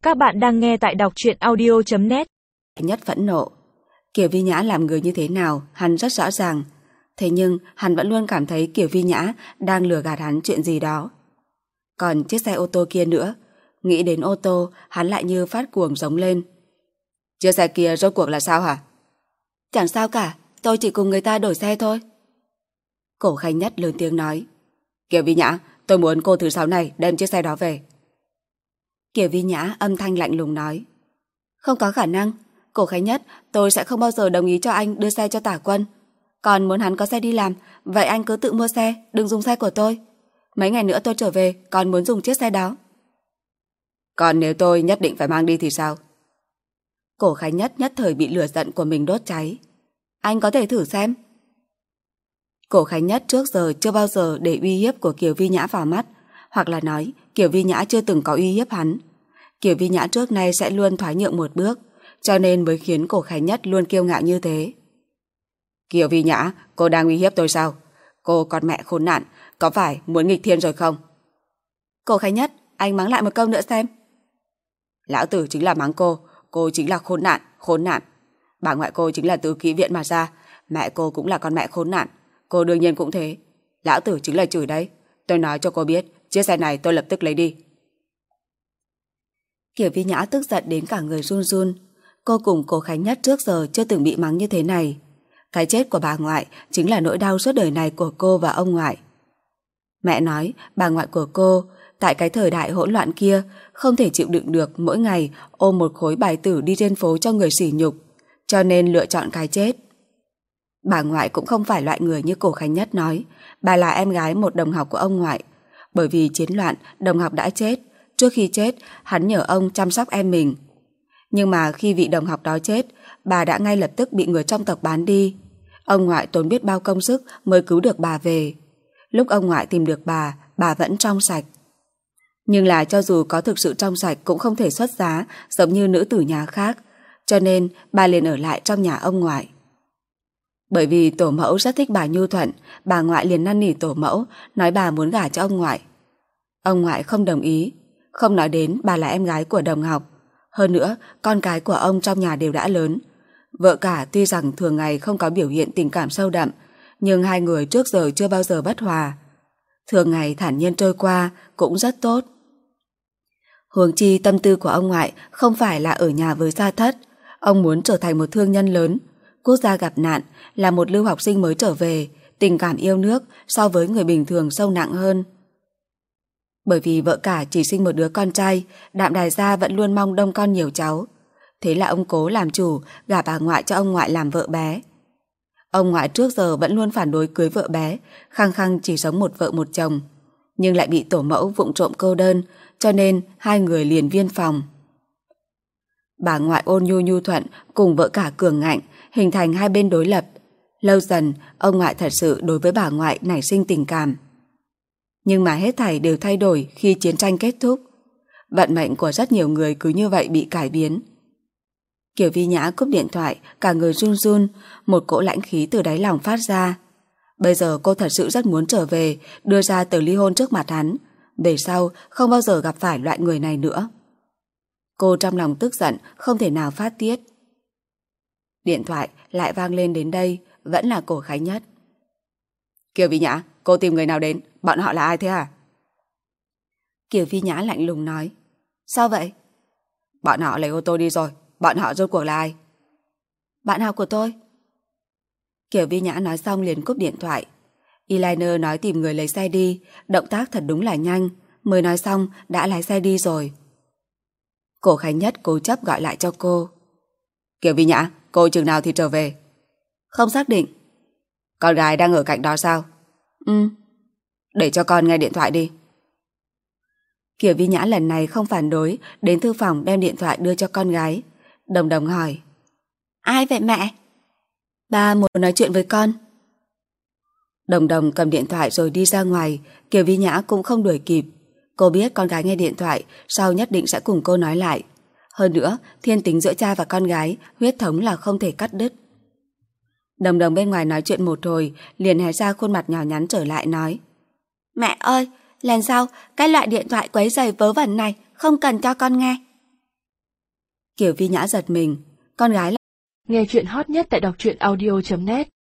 Các bạn đang nghe tại đọc truyện audio.net. Nhất phẫn nộ. Kiều Vi Nhã làm người như thế nào hắn rất rõ ràng. Thế nhưng hắn vẫn luôn cảm thấy Kiều Vi Nhã đang lừa gạt hắn chuyện gì đó. Còn chiếc xe ô tô kia nữa, nghĩ đến ô tô hắn lại như phát cuồng giống lên. Chiếc xe kia rốt cuộc là sao hả? Chẳng sao cả, tôi chỉ cùng người ta đổi xe thôi. Cổ Khánh Nhất lớn tiếng nói. Kiều Vi Nhã, tôi muốn cô thứ sáu này đem chiếc xe đó về. Kiều Vi Nhã âm thanh lạnh lùng nói. Không có khả năng, Cổ Khánh Nhất, tôi sẽ không bao giờ đồng ý cho anh đưa xe cho Tả Quân. Còn muốn hắn có xe đi làm, vậy anh cứ tự mua xe, đừng dùng xe của tôi. Mấy ngày nữa tôi trở về, còn muốn dùng chiếc xe đó. Còn nếu tôi nhất định phải mang đi thì sao? Cổ Khánh Nhất nhất thời bị lửa giận của mình đốt cháy. Anh có thể thử xem. Cổ Khánh Nhất trước giờ chưa bao giờ để uy hiếp của Kiều Vi Nhã vào mắt, hoặc là nói Kiều Vi Nhã chưa từng có uy hiếp hắn. Kiều Vi Nhã trước nay sẽ luôn thoái nhượng một bước, cho nên mới khiến Cổ Khánh Nhất luôn kiêu ngạo như thế. Kiều Vi Nhã, cô đang uy hiếp tôi sao? Cô con mẹ khốn nạn, có phải muốn nghịch thiên rồi không? Cổ Khánh Nhất, anh mắng lại một câu nữa xem. Lão tử chính là mắng cô chính là khốn nạn. Bà ngoại cô chính là từ ký viện mà ra, mẹ cô cũng là con mẹ khốn nạn, cô đương nhiên cũng thế. Lão tử chính là chửi đấy. Tôi nói cho cô biết, chiếc xe này tôi lập tức lấy đi. Kiều Vi Nhã tức giận đến cả người run run. Cô cùng Cổ Khánh Nhất trước giờ chưa từng bị mắng như thế này. Cái chết của bà ngoại chính là nỗi đau suốt đời này của cô và ông ngoại. Mẹ nói bà ngoại của cô tại cái thời đại hỗn loạn kia không thể chịu đựng được mỗi ngày ôm một khối bài tử đi trên phố cho người sỉ nhục, cho nên lựa chọn cái chết. Bà ngoại cũng không phải loại người như Cổ Khánh Nhất nói, bà là em gái một đồng học của ông ngoại. Bởi vì chiến loạn, đồng học đã chết. Trước khi chết, hắn nhờ ông chăm sóc em mình. Nhưng mà khi vị đồng học đó chết, bà đã ngay lập tức bị người trong tộc bán đi. Ông ngoại tốn biết bao công sức mới cứu được bà về. Lúc ông ngoại tìm được bà vẫn trong sạch. Nhưng là cho dù có thực sự trong sạch cũng không thể xuất giá giống như nữ tử nhà khác, cho nên bà liền ở lại trong nhà ông ngoại. Bởi vì tổ mẫu rất thích bà nhu thuận, bà ngoại liền năn nỉ tổ mẫu, nói bà muốn gả cho ông ngoại. Ông ngoại không đồng ý, không nói đến bà là em gái của đồng học. Hơn nữa, con cái của ông trong nhà đều đã lớn. Vợ cả tuy rằng thường ngày không có biểu hiện tình cảm sâu đậm, nhưng hai người trước giờ chưa bao giờ bất hòa. Thường ngày thản nhiên trôi qua cũng rất tốt. Huống chi tâm tư của ông ngoại không phải là ở nhà với gia thất. Ông muốn trở thành một thương nhân lớn. Quốc gia gặp nạn, là một lưu học sinh mới trở về, tình cảm yêu nước so với người bình thường sâu nặng hơn. Bởi vì vợ cả chỉ sinh một đứa con trai, Đạm Đài gia vẫn luôn mong đông con nhiều cháu. Thế là ông cố làm chủ, gả bà ngoại cho ông ngoại làm vợ bé. Ông ngoại trước giờ vẫn luôn phản đối cưới vợ bé, khăng khăng chỉ sống một vợ một chồng. Nhưng lại bị tổ mẫu vụng trộm cô đơn, cho nên hai người liền viên phòng. Bà ngoại ôn nhu nhu thuận cùng vợ cả cường ngạnh, hình thành hai bên đối lập. Lâu dần, ông ngoại thật sự đối với bà ngoại nảy sinh tình cảm. Nhưng mà hết thảy đều thay đổi khi chiến tranh kết thúc. Vận mệnh của rất nhiều người cứ như vậy bị cải biến. Kiều Vi Nhã cúp điện thoại, cả người run run, một cỗ lãnh khí từ đáy lòng phát ra. Bây giờ cô thật sự rất muốn trở về, đưa ra tờ ly hôn trước mặt hắn. Về sau, không bao giờ gặp phải loại người này nữa. Cô trong lòng tức giận, không thể nào phát tiết. Điện thoại lại vang lên đến đây, vẫn là Cổ Khánh Nhất. Kiều Vi Nhã, cô tìm người nào đến? Bọn họ là ai thế hả? Kiều Vi Nhã lạnh lùng nói. Sao vậy? Bọn họ lấy ô tô đi rồi. Bọn họ rốt cuộc là ai? Bạn học của tôi. Kiều Vi Nhã nói xong liền cúp điện thoại. Eliner nói tìm người lấy xe đi, động tác thật đúng là nhanh, mới nói xong đã lái xe đi rồi. Cổ Khánh Nhất cố chấp gọi lại cho cô. Kiều Vi Nhã, cô chừng nào thì trở về? Không xác định. Con gái đang ở cạnh đó sao? Để cho con nghe điện thoại đi. Kiều Vi Nhã lần này không phản đối, đến thư phòng đem điện thoại đưa cho con gái. Đồng Đồng hỏi. Ai vậy mẹ? Ba muốn nói chuyện với con. Đồng Đồng cầm điện thoại rồi đi ra ngoài. Kiều Vi Nhã cũng không đuổi kịp. Cô biết con gái nghe điện thoại sau nhất định sẽ cùng cô nói lại. Hơn nữa, thiên tính giữa cha và con gái, huyết thống là không thể cắt đứt. Đồng Đồng bên ngoài nói chuyện một hồi, liền hé ra khuôn mặt nhỏ nhắn trở lại nói. Mẹ ơi, lần sau cái loại điện thoại quấy rầy vớ vẩn này không cần cho con nghe. Kiều Vi Nhã giật mình. Con gái là... Nghe chuyện hot nhất tại đọc truyện audio.net